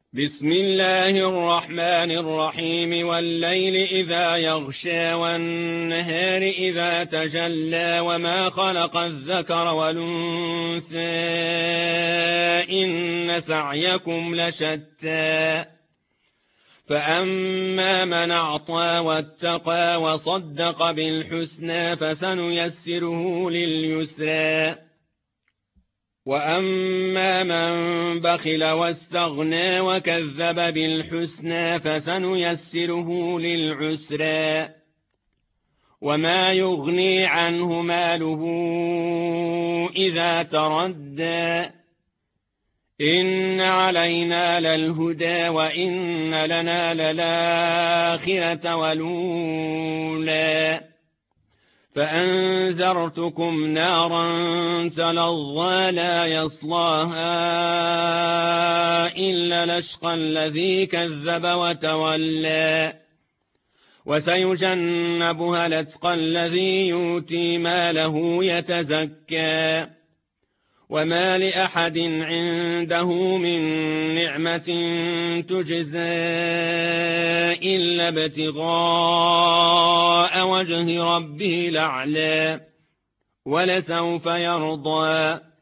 بسم الله الرحمن الرحيم والليل إذا يغشى والنهار إذا تجلى وما خلق الذكر والأنثى إن سعيكم لشتى فأما من أعطى واتقى وصدق بالحسنى فسنيسره لليسرى وأما من بخل واستغنى وكذب بالحسنى فسنيسره للعسرى وما يغني عنه ماله إذا تردى إن علينا للهدى وإن لنا للآخرة والأولى فأنذرتكم نارا تلظى لا يصلاها إلا الأشقى الذي كذب وتولى وسيجنبها الأتقى الذي يؤتي ماله يتزكى وما لأحد عنده من نعمة تجزى إلا ابتغاء وجه ربه الأعلى ولسوف يرضى